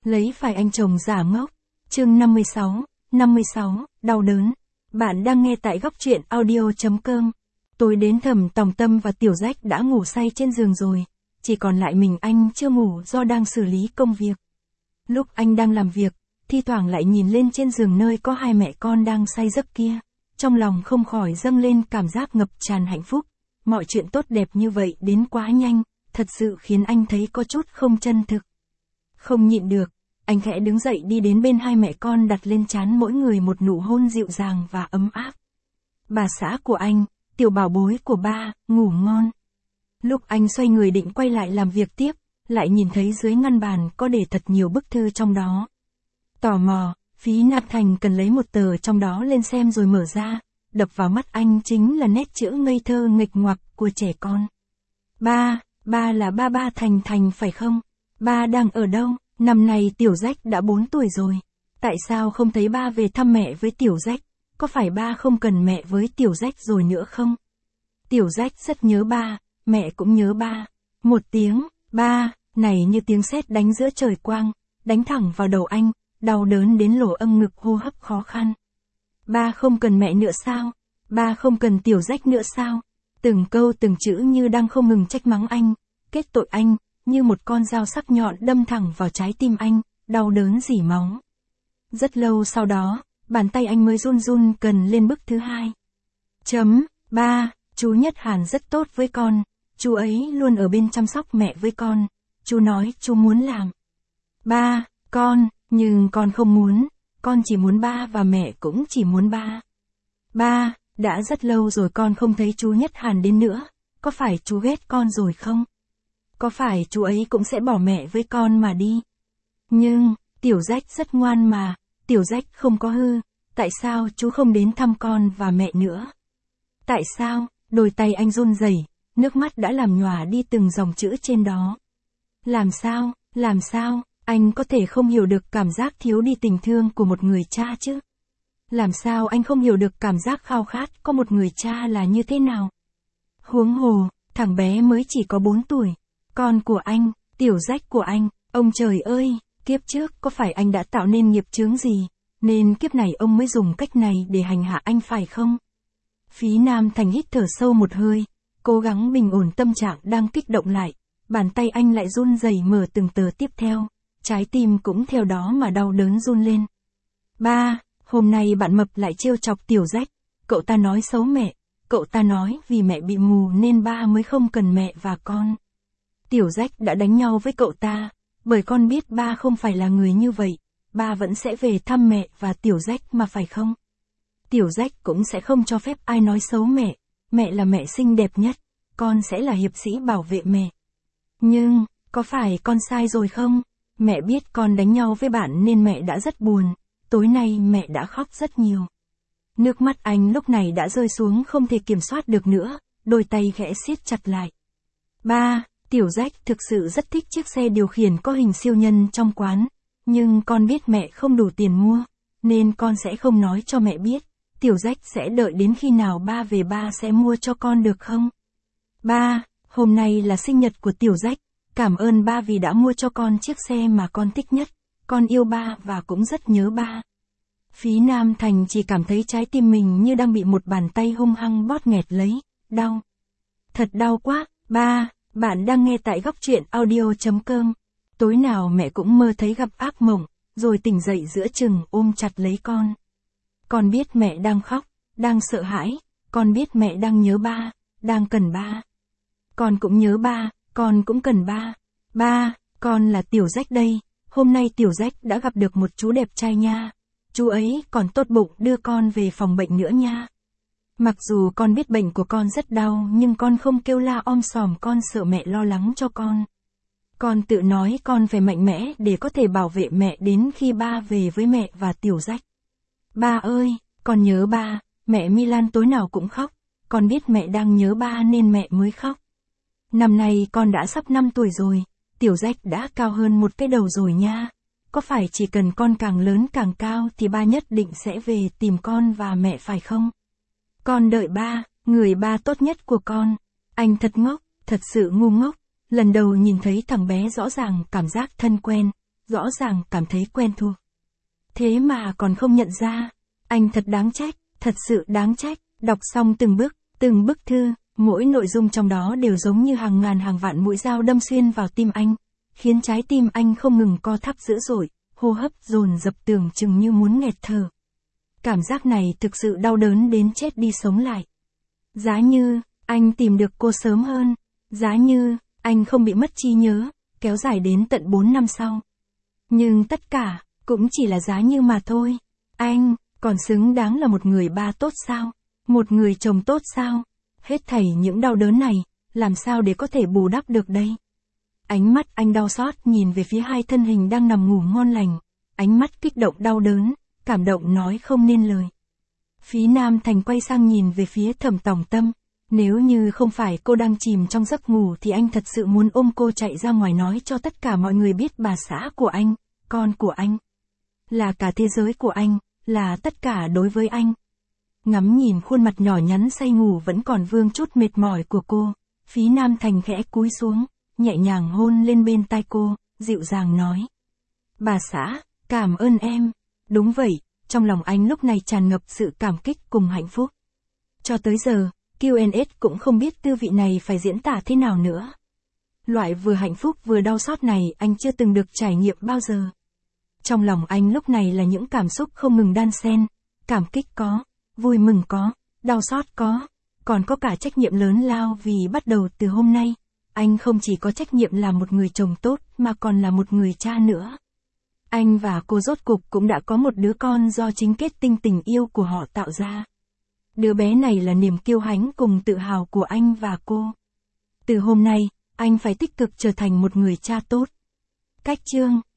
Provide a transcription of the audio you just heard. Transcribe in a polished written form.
Lấy phải anh chồng giả ngốc. Chương 56, đau đớn. Bạn đang nghe tại góc truyện audio.com. Tối đến Thẩm Tòng Tâm và Tiểu Rách đã ngủ say trên giường rồi, chỉ còn lại mình anh chưa ngủ do đang xử lý công việc. Lúc anh đang làm việc, thi thoảng lại nhìn lên trên giường nơi có hai mẹ con đang say giấc kia, trong lòng không khỏi dâng lên cảm giác ngập tràn hạnh phúc. Mọi chuyện tốt đẹp như vậy đến quá nhanh, thật sự khiến anh thấy có chút không chân thực. Không nhịn được, anh khẽ đứng dậy đi đến bên hai mẹ con, đặt lên trán mỗi người một nụ hôn dịu dàng và ấm áp. Bà xã của anh, tiểu bảo bối của ba, ngủ ngon. Lúc anh xoay người định quay lại làm việc tiếp, lại nhìn thấy dưới ngăn bàn có để thật nhiều bức thư trong đó. Tò mò, Phí Nam Thành cần lấy một tờ trong đó lên xem rồi mở ra, đập vào mắt anh chính là nét chữ ngây thơ nghịch ngoạc của trẻ con. Ba là ba Thành Thành phải không? Ba đang ở đâu? Năm nay Tiểu Rách đã 4 tuổi rồi. Tại sao không thấy ba về thăm mẹ với Tiểu Rách? Có phải ba không cần mẹ với Tiểu Rách rồi nữa không? Tiểu Rách rất nhớ ba, mẹ cũng nhớ ba. Một tiếng, ba, này như tiếng sét đánh giữa trời quang, đánh thẳng vào đầu anh, đau đớn đến lỗ âm ngực, hô hấp khó khăn. Ba không cần mẹ nữa sao? Ba không cần Tiểu Rách nữa sao? Từng câu từng chữ như đang không ngừng trách mắng anh, kết tội anh, như một con dao sắc nhọn đâm thẳng vào trái tim anh, đau đớn rỉ máu. Rất lâu sau đó, bàn tay anh mới run run cần lên bức thứ hai. Ba, chú Nhất Hàn rất tốt với con, chú ấy luôn ở bên chăm sóc mẹ với con, chú nói chú muốn làm. Ba, nhưng con không muốn, con chỉ muốn ba và mẹ cũng chỉ muốn ba. Ba, đã rất lâu rồi con không thấy chú Nhất Hàn đến nữa, có phải chú ghét con rồi không? Có phải chú ấy cũng sẽ bỏ mẹ với con mà đi? Nhưng, Tiểu Rách rất ngoan mà, Tiểu Rách không có hư, tại sao chú không đến thăm con và mẹ nữa? Tại sao? Đôi tay anh run rẩy, nước mắt đã làm nhòa đi từng dòng chữ trên đó. Làm sao, anh có thể không hiểu được cảm giác thiếu đi tình thương của một người cha chứ? Làm sao anh không hiểu được cảm giác khao khát có một người cha là như thế nào? Huống hồ, thằng bé mới chỉ có 4 tuổi. Con của anh, Tiểu Rách của anh, ông trời ơi, kiếp trước có phải anh đã tạo nên nghiệp chướng gì, nên kiếp này ông mới dùng cách này để hành hạ anh phải không? Phí Nam Thành hít thở sâu một hơi, cố gắng bình ổn tâm trạng đang kích động lại, bàn tay anh lại run rẩy mở từng tờ tiếp theo, trái tim cũng theo đó mà đau đớn run lên. Ba, hôm nay bạn Mập lại trêu chọc Tiểu Rách, cậu ta nói xấu mẹ, cậu ta nói vì mẹ bị mù nên ba mới không cần mẹ và con. Tiểu Rách đã đánh nhau với cậu ta, bởi con biết ba không phải là người như vậy, ba vẫn sẽ về thăm mẹ và Tiểu Rách mà phải không? Tiểu Rách cũng sẽ không cho phép ai nói xấu mẹ là mẹ xinh đẹp nhất, con sẽ là hiệp sĩ bảo vệ mẹ. Nhưng, có phải con sai rồi không? Mẹ biết con đánh nhau với bạn nên mẹ đã rất buồn, tối nay mẹ đã khóc rất nhiều. Nước mắt anh lúc này đã rơi xuống không thể kiểm soát được nữa, đôi tay khẽ siết chặt lại. Ba, Tiểu Rách thực sự rất thích chiếc xe điều khiển có hình siêu nhân trong quán, nhưng con biết mẹ không đủ tiền mua, nên con sẽ không nói cho mẹ biết. Tiểu Rách sẽ đợi đến khi nào ba về ba sẽ mua cho con được không? Ba, hôm nay là sinh nhật của Tiểu Rách, cảm ơn ba vì đã mua cho con chiếc xe mà con thích nhất, con yêu ba và cũng rất nhớ ba. Phí Nam Thành chỉ cảm thấy trái tim mình như đang bị một bàn tay hung hăng bóp nghẹt lấy, đau. Thật đau quá. Ba, bạn đang nghe tại góc truyện audio.com. Tối nào mẹ cũng mơ thấy gặp ác mộng, rồi tỉnh dậy giữa chừng ôm chặt lấy con. Con biết mẹ đang khóc, đang sợ hãi, con biết mẹ đang nhớ ba, đang cần ba. Con cũng nhớ ba, con cũng cần ba. Ba, con là Tiểu Rách đây, hôm nay Tiểu Rách đã gặp được một chú đẹp trai nha. Chú ấy còn tốt bụng đưa con về phòng bệnh nữa nha. Mặc dù con biết bệnh của con rất đau nhưng con không kêu la om sòm, con sợ mẹ lo lắng cho con. Con tự nói con phải mạnh mẽ để có thể bảo vệ mẹ đến khi ba về với mẹ và Tiểu Rách. Ba ơi, con nhớ ba, mẹ Milan tối nào cũng khóc, con biết mẹ đang nhớ ba nên mẹ mới khóc. Năm nay con đã sắp 5 tuổi rồi, Tiểu Rách đã cao hơn một cái đầu rồi nha. Có phải chỉ cần con càng lớn càng cao thì ba nhất định sẽ về tìm con và mẹ phải không? Con đợi ba, người ba tốt nhất của con. Anh thật ngốc, thật sự ngu ngốc. Lần đầu nhìn thấy thằng bé rõ ràng cảm giác thân quen, rõ ràng cảm thấy quen thuộc. Thế mà còn không nhận ra, anh thật đáng trách, thật sự đáng trách. Đọc xong từng bức thư, mỗi nội dung trong đó đều giống như hàng ngàn hàng vạn mũi dao đâm xuyên vào tim anh, khiến trái tim anh không ngừng co thắt dữ dội, hô hấp dồn dập tưởng chừng như muốn nghẹt thở. Cảm giác này thực sự đau đớn đến chết đi sống lại. Giá như, anh tìm được cô sớm hơn, giá như, anh không bị mất trí nhớ, kéo dài đến tận 4 năm sau. Nhưng tất cả, cũng chỉ là giá như mà thôi. Anh, còn xứng đáng là một người ba tốt sao? Một người chồng tốt sao? Hết thảy những đau đớn này, làm sao để có thể bù đắp được đây? Ánh mắt anh đau xót nhìn về phía hai thân hình đang nằm ngủ ngon lành. Ánh mắt kích động đau đớn, cảm động nói không nên lời. Phí Nam Thành quay sang nhìn về phía Thẩm Tòng Tâm. Nếu như không phải cô đang chìm trong giấc ngủ thì anh thật sự muốn ôm cô chạy ra ngoài nói cho tất cả mọi người biết bà xã của anh, con của anh. Là cả thế giới của anh, là tất cả đối với anh. Ngắm nhìn khuôn mặt nhỏ nhắn say ngủ vẫn còn vương chút mệt mỏi của cô, Phí Nam Thành khẽ cúi xuống, nhẹ nhàng hôn lên bên tai cô, dịu dàng nói. Bà xã, cảm ơn em. Đúng vậy, trong lòng anh lúc này tràn ngập sự cảm kích cùng hạnh phúc. Cho tới giờ, QNS cũng không biết tư vị này phải diễn tả thế nào nữa. Loại vừa hạnh phúc vừa đau xót này anh chưa từng được trải nghiệm bao giờ. Trong lòng anh lúc này là những cảm xúc không ngừng đan xen, cảm kích có, vui mừng có, đau xót có, còn có cả trách nhiệm lớn lao vì bắt đầu từ hôm nay, anh không chỉ có trách nhiệm là một người chồng tốt mà còn là một người cha nữa. Anh và cô rốt cục cũng đã có một đứa con do chính kết tinh tình yêu của họ tạo ra. Đứa bé này là niềm kiêu hãnh cùng tự hào của anh và cô. Từ hôm nay, anh phải tích cực trở thành một người cha tốt. Cách chương